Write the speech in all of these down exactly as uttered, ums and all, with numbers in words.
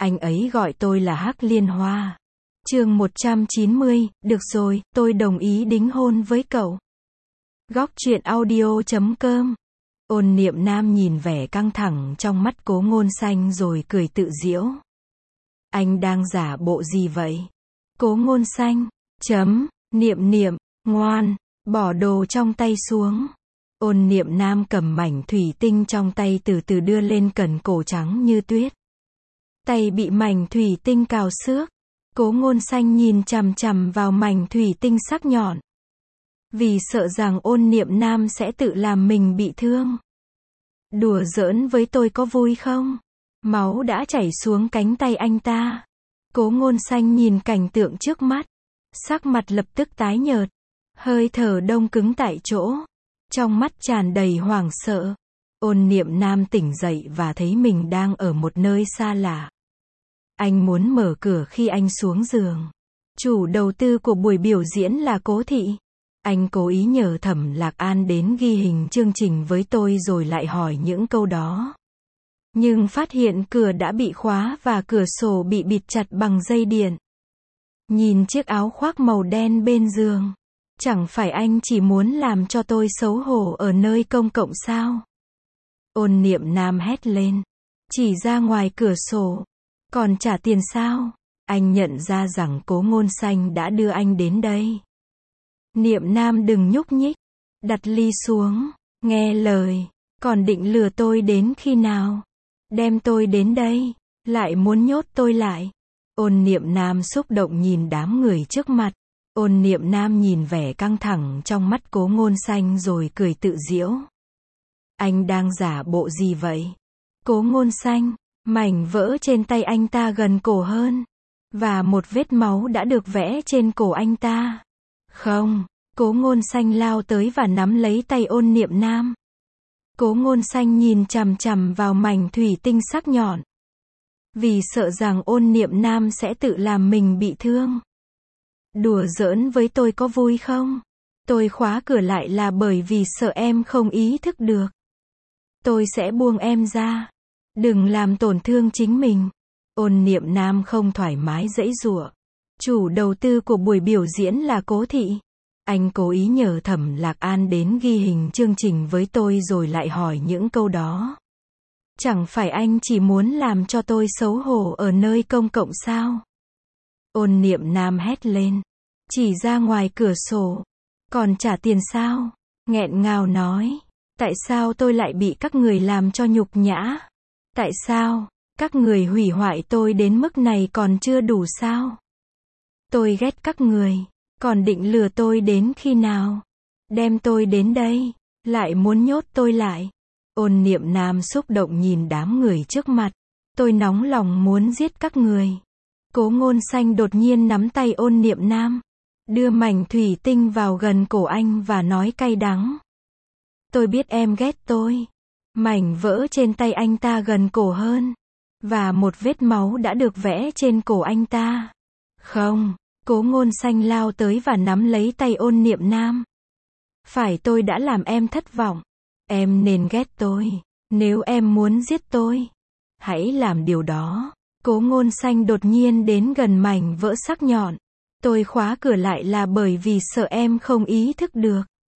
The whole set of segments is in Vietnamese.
Anh ấy gọi tôi là Hắc Liên Hoa. Chương một trăm chín mươi, được rồi, tôi đồng ý đính hôn với cậu. Góc truyện audio chấm com. Ôn Niệm Nam nhìn vẻ căng thẳng trong mắt Cố Ngôn Xanh rồi cười tự giễu. Anh đang giả bộ gì vậy? Cố Ngôn Xanh, chấm, Niệm Niệm, ngoan, bỏ đồ trong tay xuống. Ôn Niệm Nam cầm mảnh thủy tinh trong tay từ từ đưa lên cần cổ trắng như tuyết. Tay bị mảnh thủy tinh cào xước. Cố Ngôn Xanh nhìn chằm chằm vào mảnh thủy tinh sắc nhọn. Vì sợ rằng Ôn Niệm Nam sẽ tự làm mình bị thương. Đùa giỡn với tôi có vui không? Máu đã chảy xuống cánh tay anh ta. Cố Ngôn Xanh nhìn cảnh tượng trước mắt. Sắc mặt lập tức tái nhợt. Hơi thở đông cứng tại chỗ. Trong mắt tràn đầy hoảng sợ. Ôn Niệm Nam tỉnh dậy và thấy mình đang ở một nơi xa lạ. Anh muốn mở cửa khi anh xuống giường. Chủ đầu tư của buổi biểu diễn là Cố Thị. Anh cố ý nhờ Thẩm Lạc An đến ghi hình chương trình với tôi rồi lại hỏi những câu đó. Nhưng phát hiện cửa đã bị khóa và cửa sổ bị bịt chặt bằng dây điện. Nhìn chiếc áo khoác màu đen bên giường. Chẳng phải anh chỉ muốn làm cho tôi xấu hổ ở nơi công cộng sao? Ôn Niệm Nam hét lên. Chỉ ra ngoài cửa sổ. Còn trả tiền sao? Anh nhận ra rằng Cố Ngôn Xanh đã đưa anh đến đây. Niệm Nam đừng nhúc nhích. Đặt ly xuống. Nghe lời. Còn định lừa tôi đến khi nào? Đem tôi đến đây. Lại muốn nhốt tôi lại. Ôn Niệm Nam xúc động nhìn đám người trước mặt. Ôn Niệm Nam nhìn vẻ căng thẳng trong mắt Cố Ngôn Xanh rồi cười tự giễu. Anh đang giả bộ gì vậy? Cố Ngôn Xanh. Mảnh vỡ trên tay anh ta gần cổ hơn. Và một vết máu đã được vẽ trên cổ anh ta. Không. Cố Ngôn Xanh lao tới và nắm lấy tay Ôn Niệm Nam. Cố Ngôn Xanh nhìn chằm chằm vào mảnh thủy tinh sắc nhọn. Vì sợ rằng Ôn Niệm Nam sẽ tự làm mình bị thương. Đùa giỡn với tôi có vui không? Tôi khóa cửa lại là bởi vì sợ em không ý thức được. Tôi sẽ buông em ra. Đừng làm tổn thương chính mình. Ôn Niệm Nam không thoải mái giãy giụa. Chủ đầu tư của buổi biểu diễn là Cố Thị. Anh cố ý nhờ Thẩm Lạc An đến ghi hình chương trình với tôi rồi lại hỏi những câu đó. Chẳng phải anh chỉ muốn làm cho tôi xấu hổ ở nơi công cộng sao? Ôn Niệm Nam hét lên. Chỉ ra ngoài cửa sổ. Còn trả tiền sao? Nghẹn ngào nói. Tại sao tôi lại bị các người làm cho nhục nhã? Tại sao? Các người hủy hoại tôi đến mức này còn chưa đủ sao? Tôi ghét các người. Còn định lừa tôi đến khi nào? Đem tôi đến đây. Lại muốn nhốt tôi lại. Ôn Niệm Nam xúc động nhìn đám người trước mặt. Tôi nóng lòng muốn giết các người. Cố Ngôn Xanh đột nhiên nắm tay Ôn Niệm Nam. Đưa mảnh thủy tinh vào gần cổ anh và nói cay đắng. Tôi biết em ghét tôi. Mảnh vỡ trên tay anh ta gần cổ hơn. Và một vết máu đã được vẽ trên cổ anh ta. Không. Cố Ngôn Xanh lao tới và nắm lấy tay Ôn Niệm Nam. Phải tôi đã làm em thất vọng. Em nên ghét tôi. Nếu em muốn giết tôi, hãy làm điều đó. Cố Ngôn Xanh đột nhiên đến gần mảnh vỡ sắc nhọn. Tôi khóa cửa lại là bởi vì sợ em không ý thức được.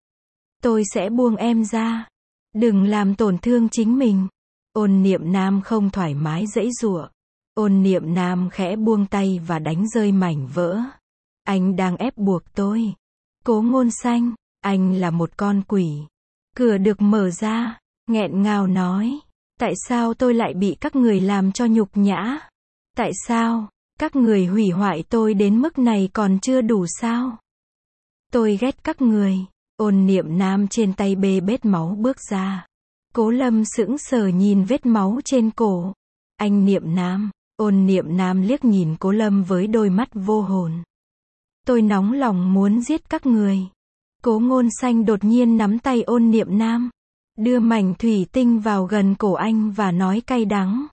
Tôi sẽ buông em ra. Đừng làm tổn thương chính mình. Ôn Niệm Nam không thoải mái giãy giụa. Ôn Niệm Nam khẽ buông tay và đánh rơi mảnh vỡ. Anh đang ép buộc tôi. Cố Ngôn Xanh, anh là một con quỷ. Cửa được mở ra. Nghẹn ngào nói. Tại sao tôi lại bị các người làm cho nhục nhã? Tại sao? Các người hủy hoại tôi đến mức này còn chưa đủ sao? Tôi ghét các người. Ôn Niệm Nam trên tay bê bết máu bước ra. Cố Lâm sững sờ nhìn vết máu trên cổ. Anh Niệm Nam. Ôn Niệm Nam liếc nhìn Cố Lâm với đôi mắt vô hồn. Tôi nóng lòng muốn giết các người. Cố Ngôn Xanh đột nhiên nắm tay Ôn Niệm Nam. Đưa mảnh thủy tinh vào gần cổ anh và nói cay đắng.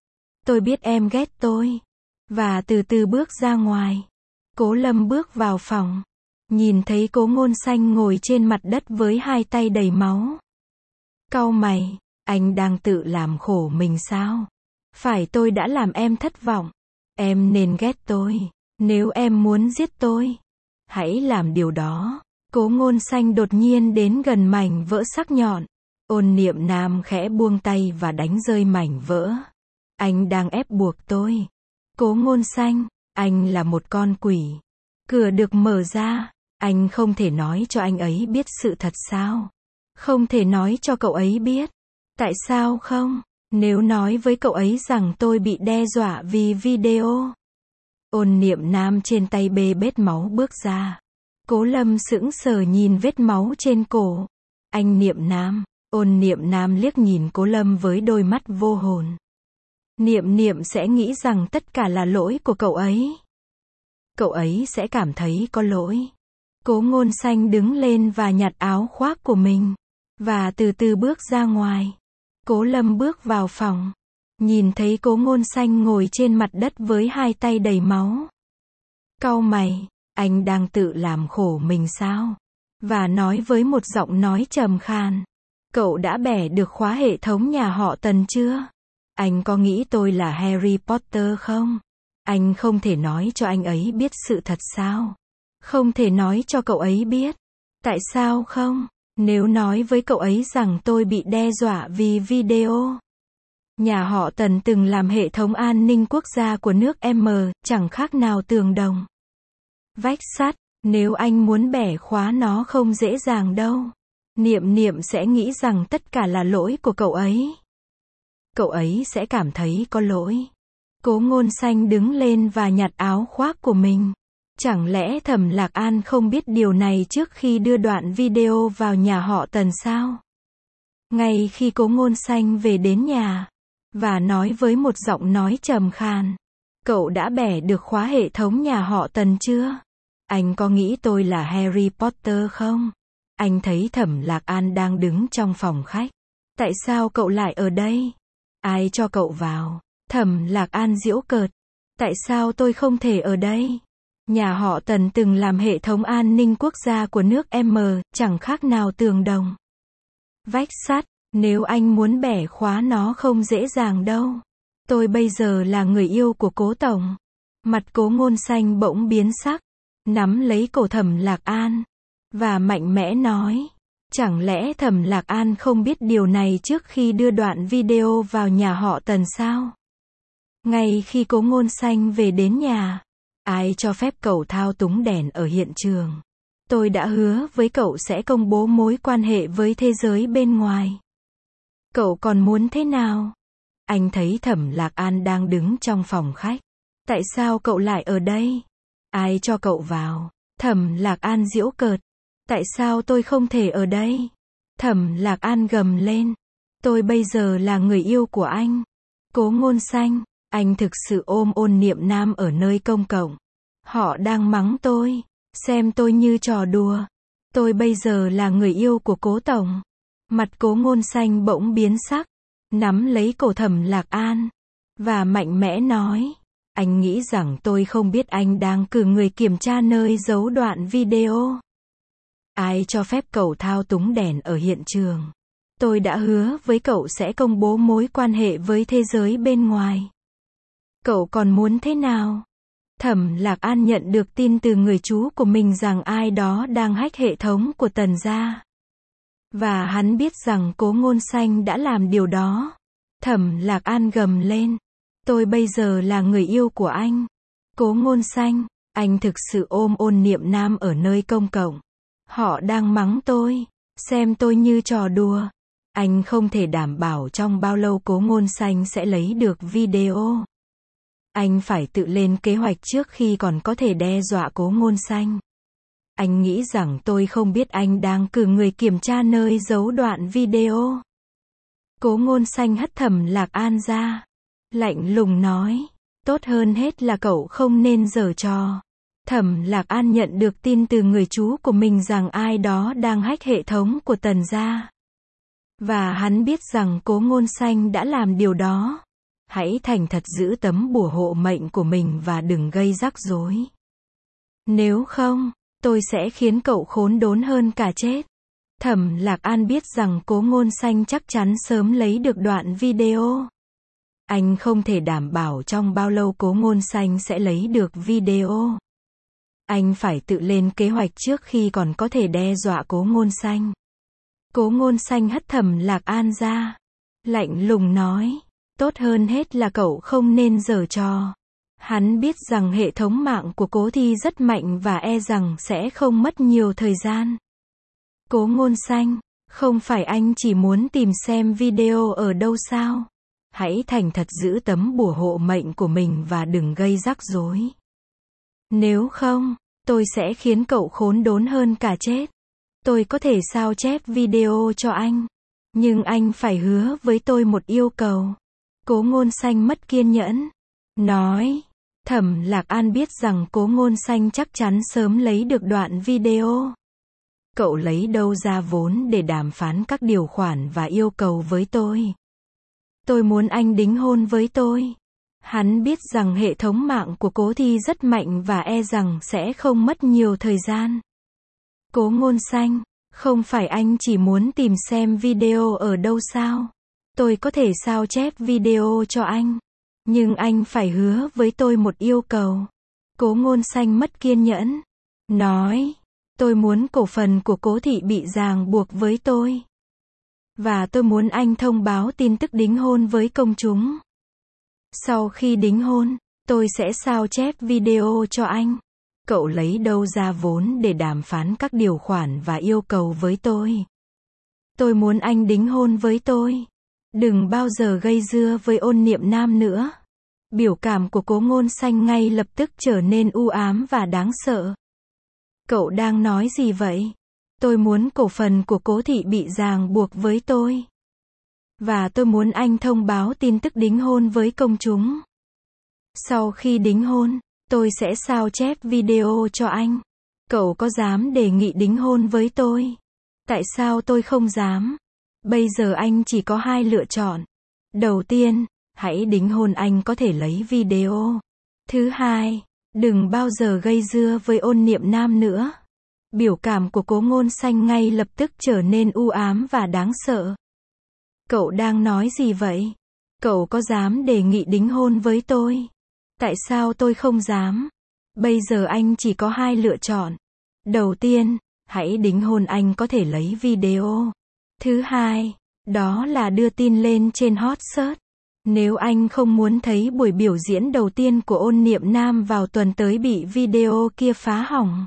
Tôi biết em ghét tôi. Và từ từ bước ra ngoài. Cố Lâm bước vào phòng. Nhìn thấy Cố Ngôn Xanh ngồi trên mặt đất với hai tay đầy máu. Cau mày, anh đang tự làm khổ mình sao? Phải tôi đã làm em thất vọng. Em nên ghét tôi. Nếu em muốn giết tôi, hãy làm điều đó. Cố Ngôn Xanh đột nhiên đến gần mảnh vỡ sắc nhọn. Ôn Niệm Nam khẽ buông tay và đánh rơi mảnh vỡ. Anh đang ép buộc tôi. Cố Ngôn Xanh, anh là một con quỷ. Cửa được mở ra. Anh không thể nói cho anh ấy biết sự thật sao? Không thể nói cho cậu ấy biết. Tại sao không? Nếu nói với cậu ấy rằng tôi bị đe dọa vì video. Ôn Niệm Nam trên tay bê bết máu bước ra. Cố Lâm sững sờ nhìn vết máu trên cổ. Anh Niệm Nam. Ôn Niệm Nam liếc nhìn Cố Lâm với đôi mắt vô hồn. Niệm Niệm sẽ nghĩ rằng tất cả là lỗi của cậu ấy. Cậu ấy sẽ cảm thấy có lỗi. Cố Ngôn Xanh đứng lên và nhặt áo khoác của mình. Và từ từ bước ra ngoài. Cố Lâm bước vào phòng. Nhìn thấy Cố Ngôn Xanh ngồi trên mặt đất với hai tay đầy máu. Cau mày, anh đang tự làm khổ mình sao? Và nói với một giọng nói trầm khan. Cậu đã bẻ được khóa hệ thống nhà họ Tần chưa? Anh có nghĩ tôi là Harry Potter không? Anh không thể nói cho anh ấy biết sự thật sao? Không thể nói cho cậu ấy biết. Tại sao không? Nếu nói với cậu ấy rằng tôi bị đe dọa vì video. Nhà họ Tần từng làm hệ thống an ninh quốc gia của nước M, chẳng khác nào tường đồng. Vách sắt, nếu anh muốn bẻ khóa nó không dễ dàng đâu. Niệm Niệm sẽ nghĩ rằng tất cả là lỗi của cậu ấy. Cậu ấy sẽ cảm thấy có lỗi. Cố Ngôn Xanh đứng lên và nhặt áo khoác của mình. Chẳng lẽ Thẩm Lạc An không biết điều này trước khi đưa đoạn video vào nhà họ Tần sao? Ngay khi Cố Ngôn Xanh về đến nhà, và nói với một giọng nói trầm khan. Cậu đã bẻ được khóa hệ thống nhà họ Tần chưa? Anh có nghĩ tôi là Harry Potter không? Anh thấy Thẩm Lạc An đang đứng trong phòng khách. Tại sao cậu lại ở đây? Ai cho cậu vào? Thẩm Lạc An giễu cợt. Tại sao tôi không thể ở đây? Nhà họ Tần từng làm hệ thống an ninh quốc gia của nước M, chẳng khác nào tường đồng. Vách sắt, nếu anh muốn bẻ khóa nó không dễ dàng đâu. Tôi bây giờ là người yêu của Cố Tổng. Mặt Cố Ngôn Xanh bỗng biến sắc, nắm lấy cổ Thẩm Lạc An, và mạnh mẽ nói. Chẳng lẽ Thẩm Lạc An không biết điều này trước khi đưa đoạn video vào nhà họ Tần sao? Ngay khi Cố Ngôn Xanh về đến nhà, ai cho phép cậu thao túng đèn ở hiện trường? Tôi đã hứa với cậu sẽ công bố mối quan hệ với thế giới bên ngoài. Cậu còn muốn thế nào? Anh thấy Thẩm Lạc An đang đứng trong phòng khách. Tại sao cậu lại ở đây? Ai cho cậu vào? Thẩm Lạc An giễu cợt. Tại sao tôi không thể ở đây? Thẩm Lạc An gầm lên. Tôi bây giờ là người yêu của anh. Cố Ngôn Xanh, anh thực sự ôm Ôn Niệm Nam ở nơi công cộng. Họ đang mắng tôi, xem tôi như trò đùa. Tôi bây giờ là người yêu của Cố Tổng. Mặt Cố Ngôn Xanh bỗng biến sắc, nắm lấy cổ Thẩm Lạc An, và mạnh mẽ nói. Anh nghĩ rằng tôi không biết anh đang cử người kiểm tra nơi giấu đoạn video. Ai cho phép cậu thao túng đèn ở hiện trường? Tôi đã hứa với cậu sẽ công bố mối quan hệ với thế giới bên ngoài. Cậu còn muốn thế nào? Thẩm Lạc An nhận được tin từ người chú của mình rằng ai đó đang hack hệ thống của Tần gia. Và hắn biết rằng Cố Ngôn Xanh đã làm điều đó. Thẩm Lạc An gầm lên. Tôi bây giờ là người yêu của anh. Cố Ngôn Xanh, anh thực sự ôm Ôn Niệm Nam ở nơi công cộng. Họ đang mắng tôi, xem tôi như trò đùa. Anh không thể đảm bảo trong bao lâu Cố Ngôn Xanh sẽ lấy được video. Anh phải tự lên kế hoạch trước khi còn có thể đe dọa Cố Ngôn Xanh. Anh nghĩ rằng tôi không biết anh đang cử người kiểm tra nơi giấu đoạn video. Cố Ngôn Xanh hất Thẩm Lạc An ra, lạnh lùng nói. Tốt hơn hết là cậu không nên giở trò. Thẩm Lạc An nhận được tin từ người chú của mình rằng ai đó đang hack hệ thống của Tần gia. Và hắn biết rằng Cố Ngôn Xanh đã làm điều đó. Hãy thành thật giữ tấm bùa hộ mệnh của mình và đừng gây rắc rối. Nếu không, tôi sẽ khiến cậu khốn đốn hơn cả chết. Thẩm Lạc An biết rằng Cố Ngôn Xanh chắc chắn sớm lấy được đoạn video. Anh không thể đảm bảo trong bao lâu Cố Ngôn Xanh sẽ lấy được video. Anh phải tự lên kế hoạch trước khi còn có thể đe dọa Cố Ngôn Xanh. Cố Ngôn Xanh hất Thẩm Lạc An ra. Lạnh lùng nói. Tốt hơn hết là cậu không nên giở trò. Hắn biết rằng hệ thống mạng của Cố Thi rất mạnh và e rằng sẽ không mất nhiều thời gian. Cố Ngôn Xanh, không phải anh chỉ muốn tìm xem video ở đâu sao? Hãy thành thật giữ tấm bùa hộ mệnh của mình và đừng gây rắc rối. Nếu không, tôi sẽ khiến cậu khốn đốn hơn cả chết. Tôi có thể sao chép video cho anh, nhưng anh phải hứa với tôi một yêu cầu. Cố Ngôn Xanh mất kiên nhẫn, nói. Thẩm Lạc An biết rằng Cố Ngôn Xanh chắc chắn sớm lấy được đoạn video. Cậu lấy đâu ra vốn để đàm phán các điều khoản và yêu cầu với tôi? Tôi muốn anh đính hôn với tôi. Hắn biết rằng hệ thống mạng của Cố Thi rất mạnh và e rằng sẽ không mất nhiều thời gian. Cố Ngôn Xanh, không phải anh chỉ muốn tìm xem video ở đâu sao? Tôi có thể sao chép video cho anh, nhưng anh phải hứa với tôi một yêu cầu. Cố Ngôn Xanh mất kiên nhẫn, nói. Tôi muốn cổ phần của Cố Thị bị ràng buộc với tôi. Và tôi muốn anh thông báo tin tức đính hôn với công chúng. Sau khi đính hôn, tôi sẽ sao chép video cho anh. Cậu lấy đâu ra vốn để đàm phán các điều khoản và yêu cầu với tôi? Tôi muốn anh đính hôn với tôi. Đừng bao giờ gây dưa với Ôn Niệm Nam nữa. Biểu cảm của Cố Ngôn Xanh ngay lập tức trở nên u ám và đáng sợ. Cậu đang nói gì vậy? Tôi muốn cổ phần của Cố Thị bị ràng buộc với tôi. Và tôi muốn anh thông báo tin tức đính hôn với công chúng. Sau khi đính hôn, tôi sẽ sao chép video cho anh. Cậu có dám đề nghị đính hôn với tôi? Tại sao tôi không dám? Bây giờ anh chỉ có hai lựa chọn. Đầu tiên, hãy đính hôn, anh có thể lấy video. Thứ hai, đừng bao giờ gây dưa với Ôn Niệm Nam nữa. Biểu cảm của Cố Ngôn Xanh ngay lập tức trở nên u ám và đáng sợ. Cậu đang nói gì vậy? Cậu có dám đề nghị đính hôn với tôi? Tại sao tôi không dám? Bây giờ anh chỉ có hai lựa chọn. Đầu tiên, hãy đính hôn, anh có thể lấy video. Thứ hai, đó là đưa tin lên trên hot search. Nếu anh không muốn thấy buổi biểu diễn đầu tiên của Ôn Niệm Nam vào tuần tới bị video kia phá hỏng.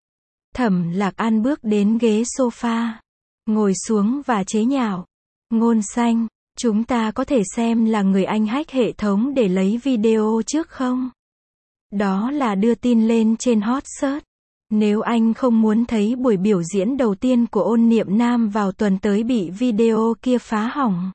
Thẩm Lạc An bước đến ghế sofa, ngồi xuống và chế nhạo. Ngôn Xanh, chúng ta có thể xem là người anh hack hệ thống để lấy video trước không? Đó là đưa tin lên trên hot search. Nếu anh không muốn thấy buổi biểu diễn đầu tiên của Ôn Niệm Nam vào tuần tới bị video kia phá hỏng.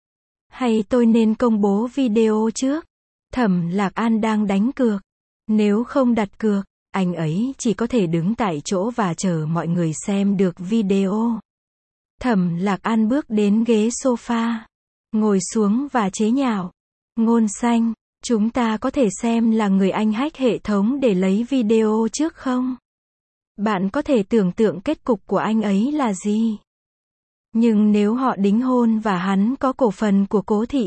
Hay tôi nên công bố video trước? Thẩm Lạc An đang đánh cược. Nếu không đặt cược, anh ấy chỉ có thể đứng tại chỗ và chờ mọi người xem được video. Thẩm Lạc An bước đến ghế sofa, ngồi xuống và chế nhạo. Ngôn Xanh, chúng ta có thể xem là người anh hack hệ thống để lấy video trước không? Bạn có thể tưởng tượng kết cục của anh ấy là gì? Nhưng nếu họ đính hôn và hắn có cổ phần của Cố Thị,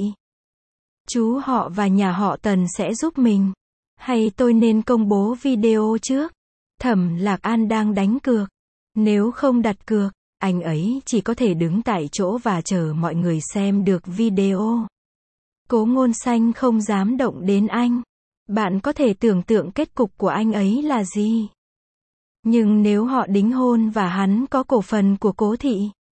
chú họ và nhà họ Tần sẽ giúp mình. Hay tôi nên công bố video trước? Thẩm Lạc An đang đánh cược. Nếu không đặt cược, anh ấy chỉ có thể đứng tại chỗ và chờ mọi người xem được video. Cố Ngôn Xanh không dám động đến anh. Bạn có thể tưởng tượng kết cục của anh ấy là gì? Nhưng nếu họ đính hôn và hắn có cổ phần của Cố Thị,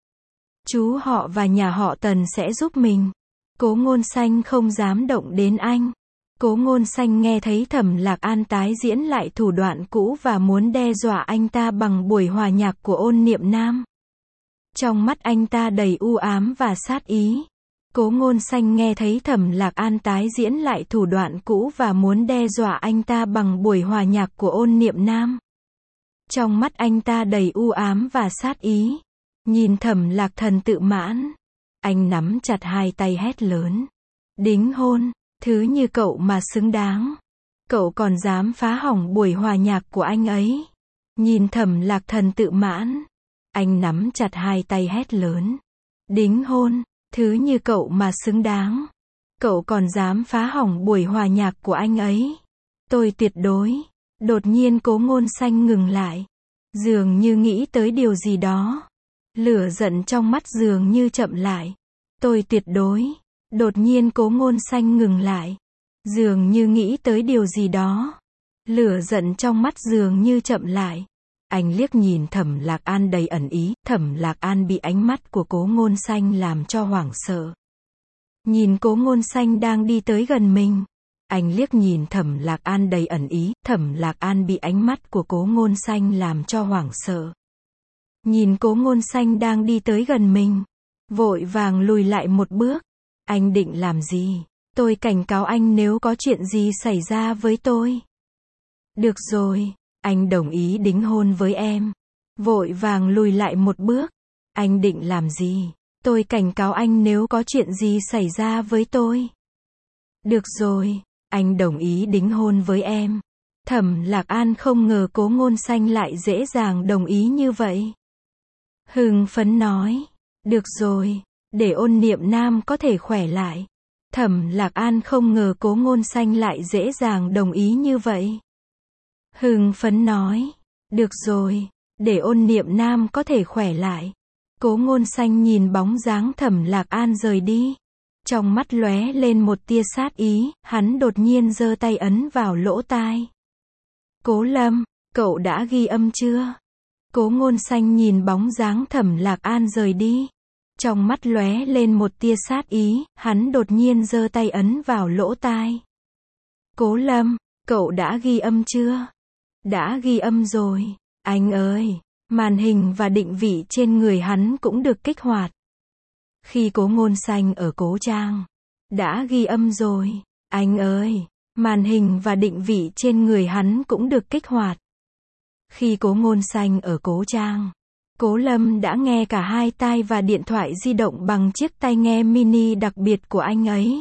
chú họ và nhà họ Tần sẽ giúp mình. Cố Ngôn Xanh không dám động đến anh. Cố Ngôn Xanh nghe thấy Thẩm Lạc An tái diễn lại thủ đoạn cũ và muốn đe dọa anh ta bằng buổi hòa nhạc của Ôn Niệm Nam. Trong mắt anh ta đầy u ám và sát ý. Cố Ngôn Xanh nghe thấy Thẩm Lạc An tái diễn lại thủ đoạn cũ và muốn đe dọa anh ta bằng buổi hòa nhạc của Ôn Niệm Nam. Trong mắt anh ta đầy u ám và sát ý. Nhìn Thẩm Lạc Thần tự mãn, anh nắm chặt hai tay hét lớn. Đính hôn, thứ như cậu mà xứng đáng. Cậu còn dám phá hỏng buổi hòa nhạc của anh ấy. Nhìn Thẩm Lạc Thần tự mãn, anh nắm chặt hai tay hét lớn. Đính hôn, thứ như cậu mà xứng đáng. Cậu còn dám phá hỏng buổi hòa nhạc của anh ấy. Tôi tuyệt đối. Đột nhiên Cố Ngôn Xanh ngừng lại. Dường như nghĩ tới điều gì đó. Lửa giận trong mắt dường như chậm lại. Tôi tuyệt đối. Đột nhiên Cố Ngôn Xanh ngừng lại. Dường như nghĩ tới điều gì đó. Lửa giận trong mắt dường như chậm lại. Anh liếc nhìn Thẩm Lạc An đầy ẩn ý. Thẩm Lạc An bị ánh mắt của Cố Ngôn Xanh làm cho hoảng sợ. Nhìn Cố Ngôn Xanh đang đi tới gần mình. Anh liếc nhìn Thẩm Lạc An đầy ẩn ý. Thẩm Lạc An bị ánh mắt của Cố Ngôn Xanh làm cho hoảng sợ. Nhìn Cố Ngôn Xanh đang đi tới gần mình. Vội vàng lùi lại một bước. Anh định làm gì? Tôi cảnh cáo anh nếu có chuyện gì xảy ra với tôi. Được rồi, anh đồng ý đính hôn với em. Vội vàng lùi lại một bước. Anh định làm gì? Tôi cảnh cáo anh nếu có chuyện gì xảy ra với tôi. Được rồi, anh đồng ý đính hôn với em. Thẩm Lạc An không ngờ Cố Ngôn Xanh lại dễ dàng đồng ý như vậy. Hưng phấn nói, được rồi, để Ôn Niệm Nam có thể khỏe lại. Thẩm Lạc An không ngờ Cố Ngôn Xanh lại dễ dàng đồng ý như vậy. Hưng phấn nói, được rồi, để Ôn Niệm Nam có thể khỏe lại. Cố Ngôn Xanh nhìn bóng dáng Thẩm Lạc An rời đi. Trong mắt lóe lên một tia sát ý, hắn đột nhiên giơ tay ấn vào lỗ tai. Cố Lâm, cậu đã ghi âm chưa? Cố Ngôn Xanh nhìn bóng dáng Thẩm Lạc An rời đi. Trong mắt lóe lên một tia sát ý, hắn đột nhiên giơ tay ấn vào lỗ tai. Cố Lâm, cậu đã ghi âm chưa? Đã ghi âm rồi. Anh ơi, màn hình và định vị trên người hắn cũng được kích hoạt. Khi Cố Ngôn Xanh ở Cố Trang. Đã ghi âm rồi. Anh ơi, màn hình và định vị trên người hắn cũng được kích hoạt. Khi Cố Ngôn Xanh ở Cố Trang. Cố Lâm đã nghe cả hai tai và điện thoại di động bằng chiếc tai nghe mini đặc biệt của anh ấy.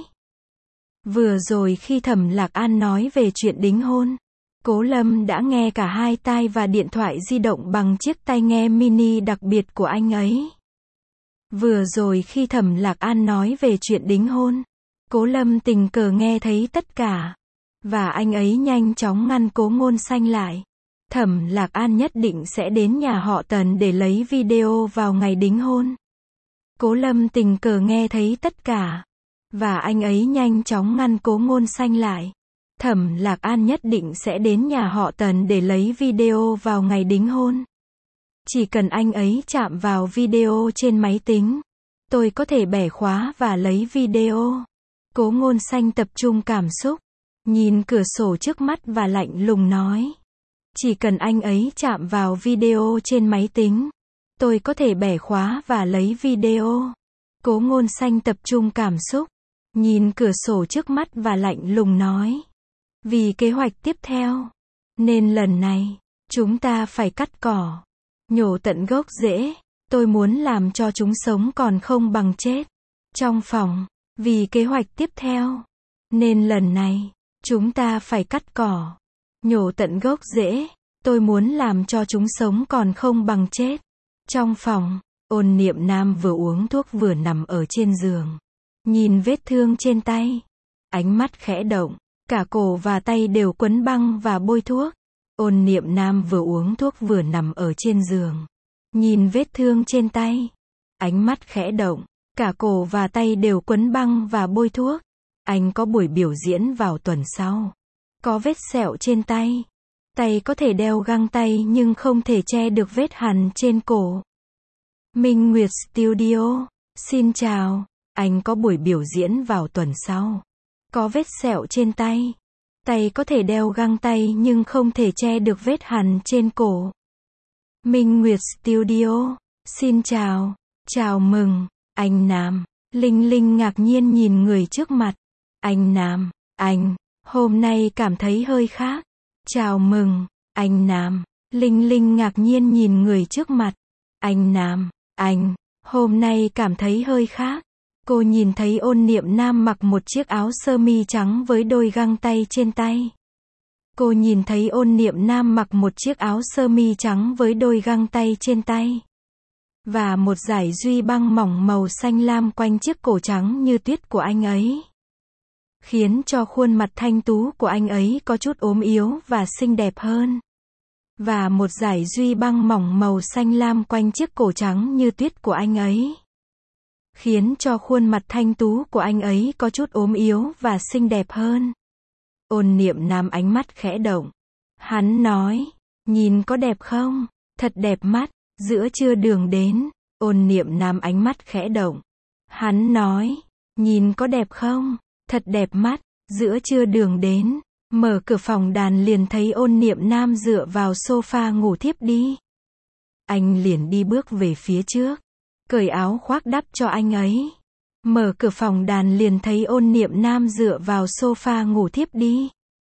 Vừa rồi khi Thẩm Lạc An nói về chuyện đính hôn, Cố Lâm đã nghe cả hai tai và điện thoại di động bằng chiếc tai nghe mini đặc biệt của anh ấy. Vừa rồi khi Thẩm Lạc An nói về chuyện đính hôn, Cố Lâm tình cờ nghe thấy tất cả. Và anh ấy nhanh chóng ngăn Cố Ngôn Xanh lại. Thẩm Lạc An nhất định sẽ đến nhà họ Tần để lấy video vào ngày đính hôn. Cố Lâm tình cờ nghe thấy tất cả. Và anh ấy nhanh chóng ngăn Cố Ngôn Xanh lại. Thẩm Lạc An nhất định sẽ đến nhà họ Tần để lấy video vào ngày đính hôn. Chỉ cần anh ấy chạm vào video trên máy tính, tôi có thể bẻ khóa và lấy video. Cố Ngôn Xanh tập trung cảm xúc, nhìn cửa sổ trước mắt và lạnh lùng nói. Chỉ cần anh ấy chạm vào video trên máy tính, tôi có thể bẻ khóa và lấy video. Cố Ngôn Xanh tập trung cảm xúc, nhìn cửa sổ trước mắt và lạnh lùng nói. Vì kế hoạch tiếp theo, nên lần này, chúng ta phải cắt cỏ, nhổ tận gốc rễ. Tôi muốn làm cho chúng sống còn không bằng chết. Trong phòng, vì kế hoạch tiếp theo, nên lần này, chúng ta phải cắt cỏ, nhổ tận gốc rễ. Tôi muốn làm cho chúng sống còn không bằng chết. Trong phòng, Ôn Niệm Nam vừa uống thuốc vừa nằm ở trên giường. Nhìn vết thương trên tay. Ánh mắt khẽ động. Cả cổ và tay đều quấn băng và bôi thuốc. Ôn Niệm Nam vừa uống thuốc vừa nằm ở trên giường. Nhìn vết thương trên tay. Ánh mắt khẽ động. Cả cổ và tay đều quấn băng và bôi thuốc. Anh có buổi biểu diễn vào tuần sau. Có vết sẹo trên tay. Tay có thể đeo găng tay nhưng không thể che được vết hằn trên cổ. Minh Nguyệt Studio. Xin chào. Anh có buổi biểu diễn vào tuần sau. Có vết sẹo trên tay. Tay có thể đeo găng tay nhưng không thể che được vết hằn trên cổ. Minh Nguyệt Studio. Xin chào. Chào mừng. Anh Nam. Linh Linh ngạc nhiên nhìn người trước mặt. Anh Nam. Anh. Hôm nay cảm thấy hơi khác. Chào mừng. Anh Nam. Linh Linh ngạc nhiên nhìn người trước mặt. Anh Nam. Anh. Hôm nay cảm thấy hơi khác. Cô nhìn thấy Ôn Niệm Nam mặc một chiếc áo sơ mi trắng với đôi găng tay trên tay. Cô nhìn thấy Ôn Niệm Nam mặc một chiếc áo sơ mi trắng với đôi găng tay trên tay. Và một dải duy băng mỏng màu xanh lam quanh chiếc cổ trắng như tuyết của anh ấy. khiến cho khuôn mặt thanh tú của anh ấy có chút ốm yếu và xinh đẹp hơn. Và một dải duy băng mỏng màu xanh lam quanh chiếc cổ trắng như tuyết của anh ấy, khiến cho khuôn mặt thanh tú của anh ấy có chút ốm yếu và xinh đẹp hơn. Ôn Niệm Nam ánh mắt khẽ động. Hắn nói, nhìn có đẹp không? Thật đẹp mắt, giữa trưa đường đến. Ôn Niệm Nam ánh mắt khẽ động. Hắn nói, nhìn có đẹp không? Thật đẹp mắt, giữa trưa đường đến. Mở cửa phòng đàn liền thấy Ôn Niệm Nam dựa vào sofa ngủ thiếp đi. Anh liền đi bước về phía trước, cởi áo khoác đắp cho anh ấy. Mở cửa phòng đàn liền thấy Ôn Niệm Nam dựa vào sofa ngủ thiếp đi.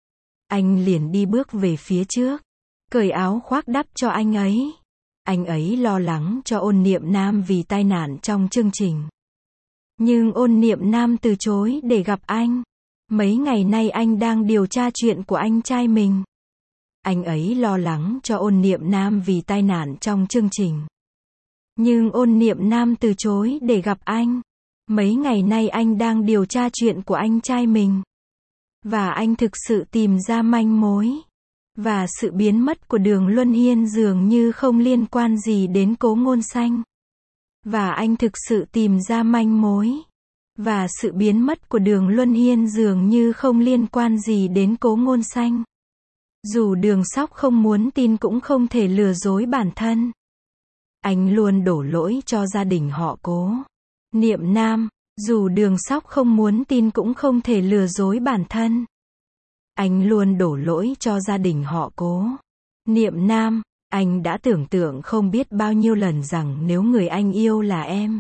Anh liền đi bước về phía trước, cởi áo khoác đắp cho anh ấy. Anh ấy lo lắng cho Ôn Niệm Nam vì tai nạn trong chương trình. Nhưng Ôn Niệm Nam từ chối để gặp anh. Mấy ngày nay anh đang điều tra chuyện của anh trai mình. Anh ấy lo lắng cho Ôn Niệm Nam vì tai nạn trong chương trình. Nhưng Ôn Niệm Nam từ chối để gặp anh. Mấy ngày nay anh đang điều tra chuyện của anh trai mình. Và anh thực sự tìm ra manh mối. Và sự biến mất của Đường Luân Hiên dường như không liên quan gì đến Cố Ngôn Xanh. Và anh thực sự tìm ra manh mối. Và sự biến mất của Đường Luân Hiên dường như không liên quan gì đến Cố Ngôn Xanh. Dù Đường Sóc không muốn tin cũng không thể lừa dối bản thân. Anh luôn đổ lỗi cho gia đình họ Cố. Niệm Nam, dù Đường Sóc không muốn tin cũng không thể lừa dối bản thân. Anh luôn đổ lỗi cho gia đình họ Cố. Niệm Nam, anh đã tưởng tượng không biết bao nhiêu lần rằng nếu người anh yêu là em,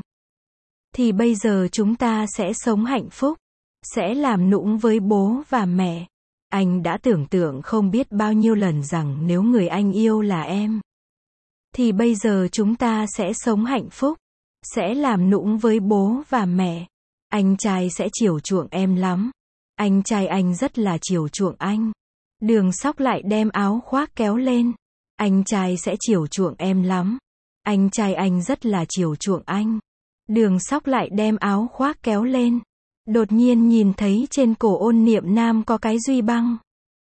thì bây giờ chúng ta sẽ sống hạnh phúc, sẽ làm nũng với bố và mẹ. Anh đã tưởng tượng không biết bao nhiêu lần rằng nếu người anh yêu là em, thì bây giờ chúng ta sẽ sống hạnh phúc, sẽ làm nũng với bố và mẹ. Anh trai sẽ chiều chuộng em lắm. Anh trai anh rất là chiều chuộng anh. Đường Sóc lại đem áo khoác kéo lên. Anh trai sẽ chiều chuộng em lắm. Anh trai anh rất là chiều chuộng anh. Đường Sóc lại đem áo khoác kéo lên. Đột nhiên nhìn thấy trên cổ Ôn Niệm Nam có cái duy băng.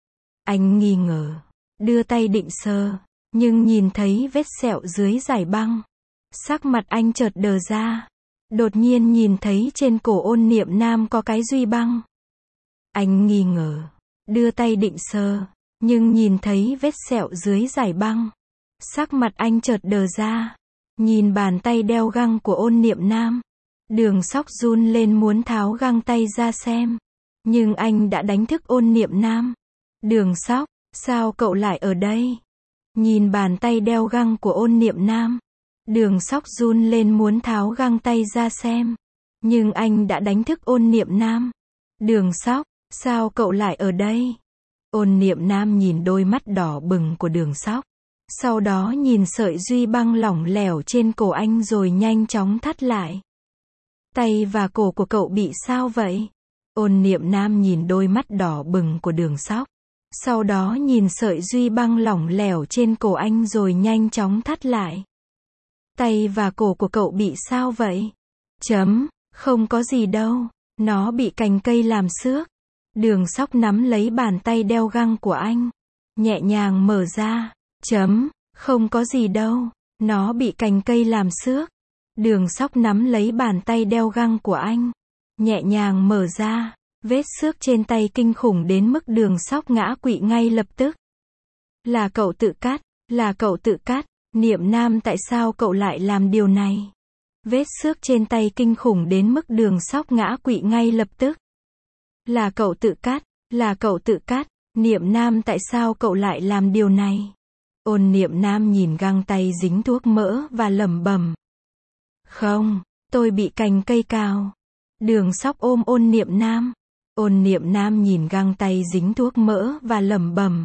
Anh nghi ngờ, đưa tay định sờ, nhưng nhìn thấy vết sẹo dưới dải băng. Sắc mặt anh chợt đờ ra. Đột nhiên nhìn thấy trên cổ Ôn Niệm Nam có cái duy băng. Anh nghi ngờ, đưa tay định sờ, nhưng nhìn thấy vết sẹo dưới dải băng. Sắc mặt anh chợt đờ ra. Nhìn bàn tay đeo găng của Ôn Niệm Nam. Đường Sóc run lên muốn tháo găng tay ra xem. Nhưng anh đã đánh thức Ôn Niệm Nam. Đường Sóc, sao cậu lại ở đây? Nhìn bàn tay đeo găng của Ôn Niệm Nam. Đường Sóc run lên muốn tháo găng tay ra xem. Nhưng anh đã đánh thức Ôn Niệm Nam. Đường Sóc, sao cậu lại ở đây? Ôn Niệm Nam nhìn đôi mắt đỏ bừng của Đường Sóc. Sau đó nhìn sợi duy băng lỏng lẻo trên cổ anh rồi nhanh chóng thắt lại. Tay và cổ của cậu bị sao vậy? Ôn Niệm Nam nhìn đôi mắt đỏ bừng của Đường Sóc. Sau đó nhìn sợi duy băng lỏng lẻo trên cổ anh rồi nhanh chóng thắt lại. Tay và cổ của cậu bị sao vậy? Chấm, không có gì đâu. Nó bị cành cây làm xước. Đường Sóc nắm lấy bàn tay đeo găng của anh. Nhẹ nhàng mở ra. Chấm, không có gì đâu. Nó bị cành cây làm xước. Đường Sóc nắm lấy bàn tay đeo găng của anh. Nhẹ nhàng mở ra. Vết xước trên tay kinh khủng đến mức Đường Sóc ngã quỵ ngay lập tức. Là cậu tự cắt, là cậu tự cắt. Niệm Nam, tại sao cậu lại làm điều này? Vết xước trên tay kinh khủng đến mức Đường Sóc ngã quỵ ngay lập tức. Là cậu tự cắt, là cậu tự cắt. Niệm Nam, tại sao cậu lại làm điều này? Ôn Niệm Nam nhìn găng tay dính thuốc mỡ và lẩm bẩm. Không, tôi bị cành cây cào. Đường Sóc ôm Ôn Niệm Nam. Ôn Niệm Nam nhìn găng tay dính thuốc mỡ và lẩm bẩm.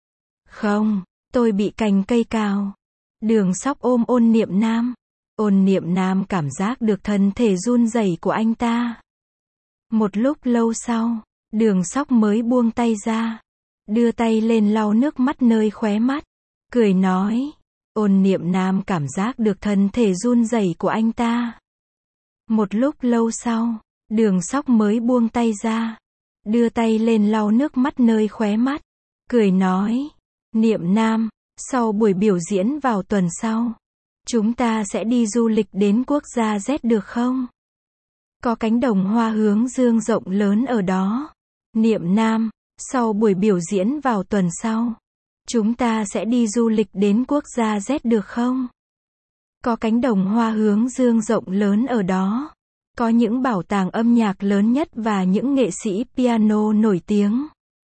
Không, tôi bị cành cây cào. Đường Sóc ôm Ôn Niệm Nam. Ôn Niệm Nam cảm giác được thân thể run rẩy của anh ta. Một lúc lâu sau, Đường Sóc mới buông tay ra. Đưa tay lên lau nước mắt nơi khóe mắt. Cười nói. Ôn Niệm Nam cảm giác được thân thể run rẩy của anh ta. Một lúc lâu sau, Đường Sóc mới buông tay ra. đưa tay lên lau nước mắt nơi khóe mắt, cười nói, Niệm Nam, sau buổi biểu diễn vào tuần sau, chúng ta sẽ đi du lịch đến quốc gia Z được không? Có cánh đồng hoa hướng dương rộng lớn ở đó. Niệm Nam, sau buổi biểu diễn vào tuần sau, chúng ta sẽ đi du lịch đến quốc gia Z được không? Có cánh đồng hoa hướng dương rộng lớn ở đó. Có những bảo tàng âm nhạc lớn nhất và những nghệ sĩ piano nổi tiếng.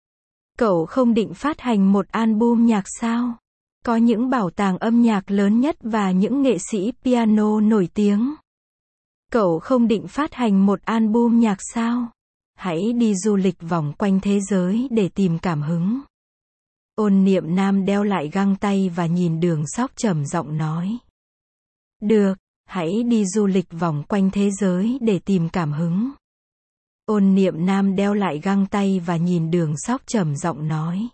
Cậu không định phát hành một album nhạc sao? Có những bảo tàng âm nhạc lớn nhất và những nghệ sĩ piano nổi tiếng. Cậu không định phát hành một album nhạc sao? Hãy đi du lịch vòng quanh thế giới để tìm cảm hứng. Ôn Niệm Nam đeo lại găng tay và nhìn Đường Sóc trầm giọng nói. Được, hãy đi du lịch vòng quanh thế giới để tìm cảm hứng. Ôn Niệm Nam đeo lại găng tay và nhìn Đường Sóc trầm giọng nói.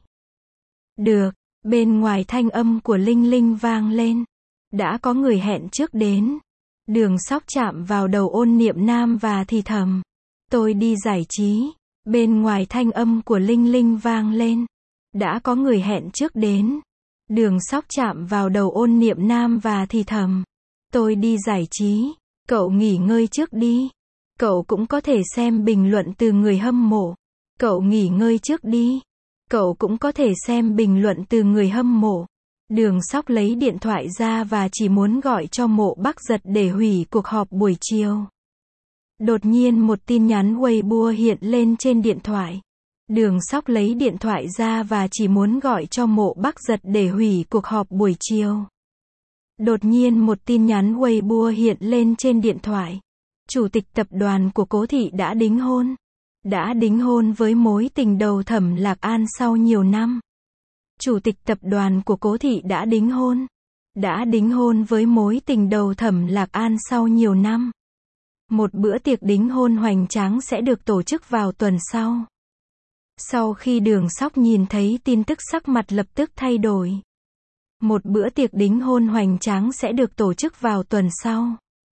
Được, bên ngoài thanh âm của Linh Linh vang lên. Đã có người hẹn trước đến. Đường Sóc chạm vào đầu Ôn Niệm Nam và thì thầm. Tôi đi giải trí. Bên ngoài thanh âm của Linh Linh vang lên. Đã có người hẹn trước đến. Đường Sóc chạm vào đầu Ôn Niệm Nam và thì thầm. Tôi đi giải trí. Cậu nghỉ ngơi trước đi. Cậu cũng có thể xem bình luận từ người hâm mộ. Cậu nghỉ ngơi trước đi. Cậu cũng có thể xem bình luận từ người hâm mộ. Đường Sóc lấy điện thoại ra và chỉ muốn gọi cho Mộ Bắc Giật để hủy cuộc họp buổi chiều. Đột nhiên một tin nhắn Weibo hiện lên trên điện thoại. Đường Sóc lấy điện thoại ra và chỉ muốn gọi cho Mộ Bắc Giật để hủy cuộc họp buổi chiều. Đột nhiên một tin nhắn Weibo hiện lên trên điện thoại. Chủ tịch tập đoàn của Cố Thị đã đính hôn. Đã đính hôn với mối tình đầu Thẩm Lạc An sau nhiều năm. Chủ tịch tập đoàn của Cố Thị đã đính hôn. Đã đính hôn với mối tình đầu Thẩm Lạc An sau nhiều năm. Một bữa tiệc đính hôn hoành tráng sẽ được tổ chức vào tuần sau. Sau khi Đường Sóc nhìn thấy tin tức sắc mặt lập tức thay đổi. Một bữa tiệc đính hôn hoành tráng sẽ được tổ chức vào tuần sau.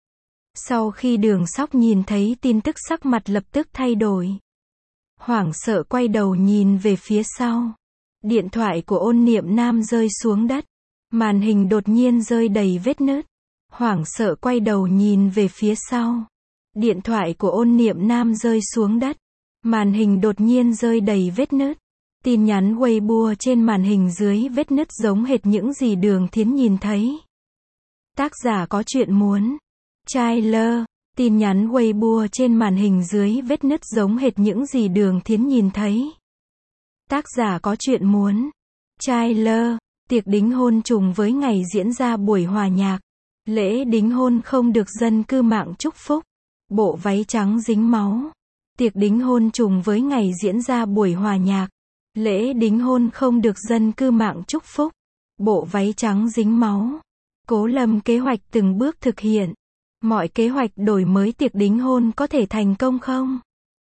Sau khi Đường Sóc nhìn thấy tin tức sắc mặt lập tức thay đổi. Hoảng sợ quay đầu nhìn về phía sau. Điện thoại của Ôn Niệm Nam rơi xuống đất. Màn hình đột nhiên rơi đầy vết nứt. Hoảng sợ quay đầu nhìn về phía sau. Điện thoại của Ôn Niệm Nam rơi xuống đất. Màn hình đột nhiên rơi đầy vết nứt. Tin nhắn Weibo trên màn hình dưới vết nứt giống hệt những gì Đường Thiến nhìn thấy. Tác giả có chuyện muốn. Trailer. Tin nhắn Weibo trên màn hình dưới vết nứt giống hệt những gì Đường Thiến nhìn thấy. Tác giả có chuyện muốn. Trailer. Tiệc đính hôn trùng với ngày diễn ra buổi hòa nhạc. Lễ đính hôn không được dân cư mạng chúc phúc. Bộ váy trắng dính máu. Tiệc đính hôn trùng với ngày diễn ra buổi hòa nhạc. Lễ đính hôn không được dân cư mạng chúc phúc. Bộ váy trắng dính máu. Cố Lâm kế hoạch từng bước thực hiện. Mọi kế hoạch đổi mới tiệc đính hôn có thể thành công không?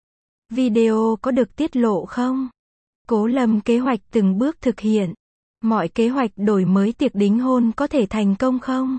Video có được tiết lộ không? Cố Lâm kế hoạch từng bước thực hiện. Mọi kế hoạch đổi mới tiệc đính hôn có thể thành công không?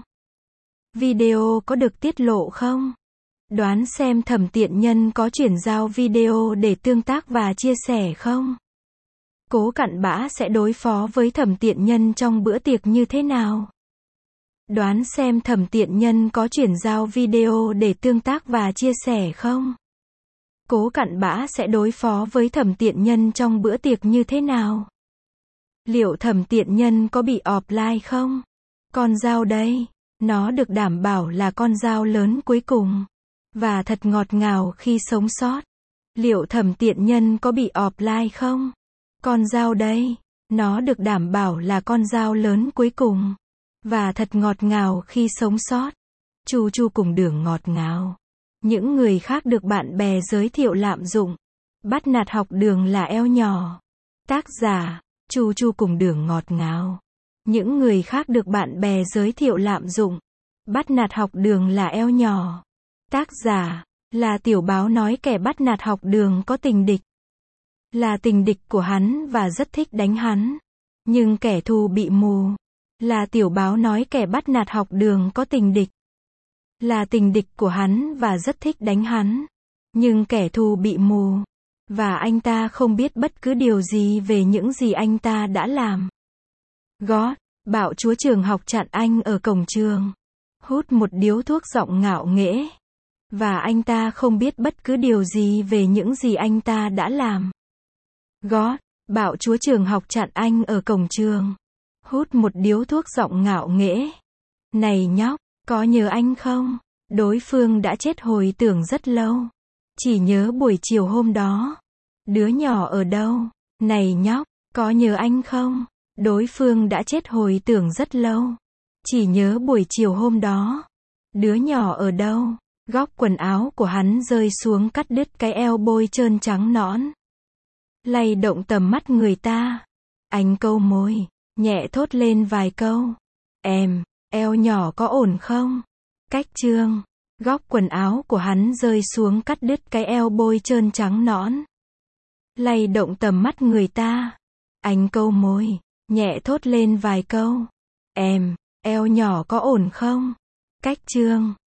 Video có được tiết lộ không? Đoán xem Thẩm Tiện Nhân có chuyển giao video để tương tác và chia sẻ không? Cố Cặn Bã sẽ đối phó với Thẩm Tiện Nhân trong bữa tiệc như thế nào? Đoán xem Thẩm Tiện Nhân có chuyển giao video để tương tác và chia sẻ không? Cố Cặn Bã sẽ đối phó với Thẩm Tiện Nhân trong bữa tiệc như thế nào? Liệu Thẩm Tiện Nhân có bị offline không? Con dao đây, nó được đảm bảo là con dao lớn cuối cùng. Và thật ngọt ngào khi sống sót. Liệu Thẩm Tiện Nhân có bị offline không? Con dao đây, nó được đảm bảo là con dao lớn cuối cùng. Và thật ngọt ngào khi sống sót. Chu Chu cùng Đường ngọt ngào. Những người khác được bạn bè giới thiệu lạm dụng. Bắt nạt học Đường là eo nhỏ. Tác giả, Chu Chu cùng Đường ngọt ngào. Những người khác được bạn bè giới thiệu lạm dụng. Bắt nạt học Đường là eo nhỏ. Tác giả, là Tiểu Báo nói kẻ bắt nạt học Đường có tình địch. Là tình địch của hắn và rất thích đánh hắn. Nhưng kẻ thù bị mù. Là Tiểu Báo nói kẻ bắt nạt học Đường có tình địch. Là tình địch của hắn và rất thích đánh hắn. Nhưng kẻ thù bị mù. Và anh ta không biết bất cứ điều gì về những gì anh ta đã làm. God, bạo chúa trường học chặn anh ở cổng trường. Hút một điếu thuốc giọng ngạo nghễ. Và anh ta không biết bất cứ điều gì về những gì anh ta đã làm. God, bạo chúa trường học chặn anh ở cổng trường. Hút một điếu thuốc giọng ngạo nghễ. Này nhóc, có nhớ anh không? Đối phương đã chết hồi tưởng rất lâu. Chỉ nhớ buổi chiều hôm đó. Đứa nhỏ ở đâu? Này nhóc, có nhớ anh không? Đối phương đã chết hồi tưởng rất lâu. Chỉ nhớ buổi chiều hôm đó. Đứa nhỏ ở đâu? Góc quần áo của hắn rơi xuống cắt đứt cái eo bôi trơn trắng nõn. Lay động tầm mắt người ta. Anh câu môi, nhẹ thốt lên vài câu. Em, eo nhỏ có ổn không? Cách chương. Góc quần áo của hắn rơi xuống cắt đứt cái eo bôi trơn trắng nõn. Lay động tầm mắt người ta. Anh câu môi, nhẹ thốt lên vài câu. Em, eo nhỏ có ổn không? Cách chương.